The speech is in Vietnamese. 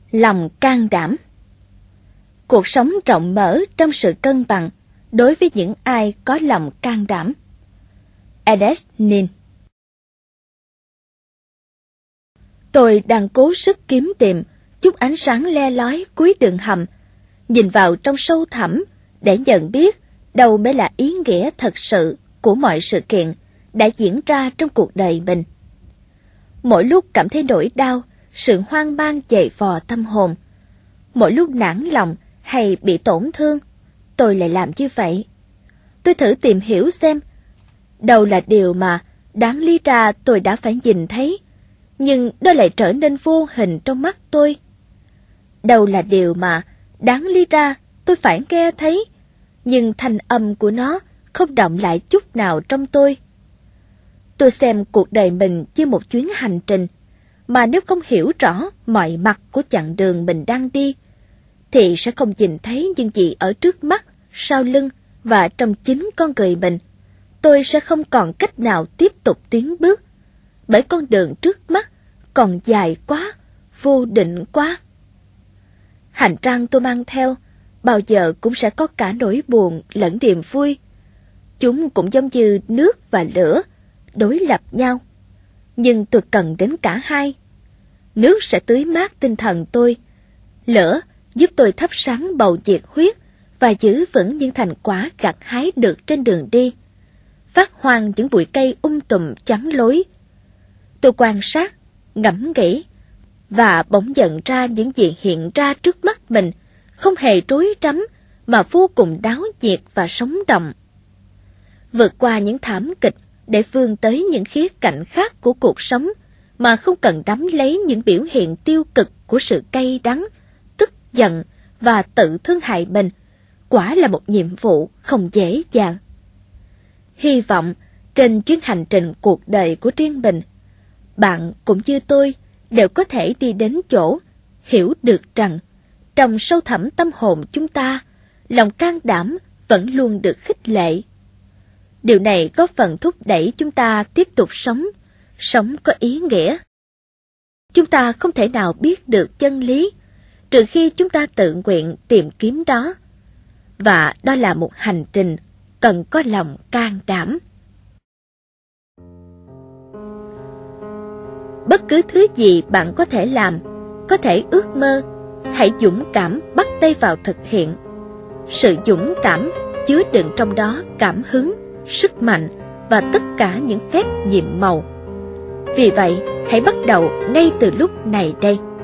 Lòng can đảm. Cuộc sống rộng mở trong sự cân bằng đối với những ai có lòng can đảm. Ernest Nin. Tôi đang cố sức kiếm tìm chút ánh sáng le lói cuối đường hầm, nhìn vào trong sâu thẳm để nhận biết đâu mới là ý nghĩa thật sự của mọi sự kiện đã diễn ra trong cuộc đời mình. Mỗi lúc cảm thấy nỗi đau, sự hoang mang dày vò tâm hồn, mỗi lúc nản lòng hay bị tổn thương, tôi lại làm như vậy. Tôi thử tìm hiểu xem đâu là điều mà đáng lý ra tôi đã phải nhìn thấy, nhưng nó lại trở nên vô hình trong mắt tôi. Đâu là điều mà đáng lý ra tôi phải nghe thấy, nhưng thanh âm của nó không đọng lại chút nào trong tôi. Tôi xem cuộc đời mình như một chuyến hành trình, mà nếu không hiểu rõ mọi mặt của chặng đường mình đang đi, thì sẽ không nhìn thấy những gì ở trước mắt, sau lưng và trong chính con người mình. Tôi sẽ không còn cách nào tiếp tục tiến bước, bởi con đường trước mắt còn dài quá, vô định quá. Hành trang tôi mang theo bao giờ cũng sẽ có cả nỗi buồn lẫn niềm vui. Chúng cũng giống như nước và lửa, đối lập nhau. Nhưng tôi cần đến cả hai. Nước sẽ tưới mát tinh thần tôi. Lửa giúp tôi thắp sáng bầu nhiệt huyết và giữ vững những thành quả gặt hái được trên đường đi. Phát hoang những bụi cây tùm chắn lối. Tôi quan sát, ngẫm nghĩ và bỗng nhận ra những gì hiện ra trước mắt mình không hề rối rắm mà vô cùng náo nhiệt và sống động. Vượt qua những thảm kịch để vươn tới những khía cạnh khác của cuộc sống mà không cần đắm lấy những biểu hiện tiêu cực của sự cay đắng, tức giận và tự thương hại mình, quả là một nhiệm vụ không dễ dàng. Hy vọng trên chuyến hành trình cuộc đời của riêng mình, bạn cũng như tôi đều có thể đi đến chỗ hiểu được rằng trong sâu thẳm tâm hồn chúng ta, lòng can đảm vẫn luôn được khích lệ. Điều này có phần thúc đẩy chúng ta tiếp tục sống có ý nghĩa. Chúng ta không thể nào biết được chân lý trừ khi chúng ta tự nguyện tìm kiếm đó. Và đó là một hành trình cần có lòng can đảm. Bất cứ thứ gì bạn có thể làm, có thể ước mơ, hãy dũng cảm bắt tay vào thực hiện. Sự dũng cảm chứa đựng trong đó cảm hứng, sức mạnh và tất cả những phép nhiệm màu. Vì vậy, hãy bắt đầu ngay từ lúc này đây.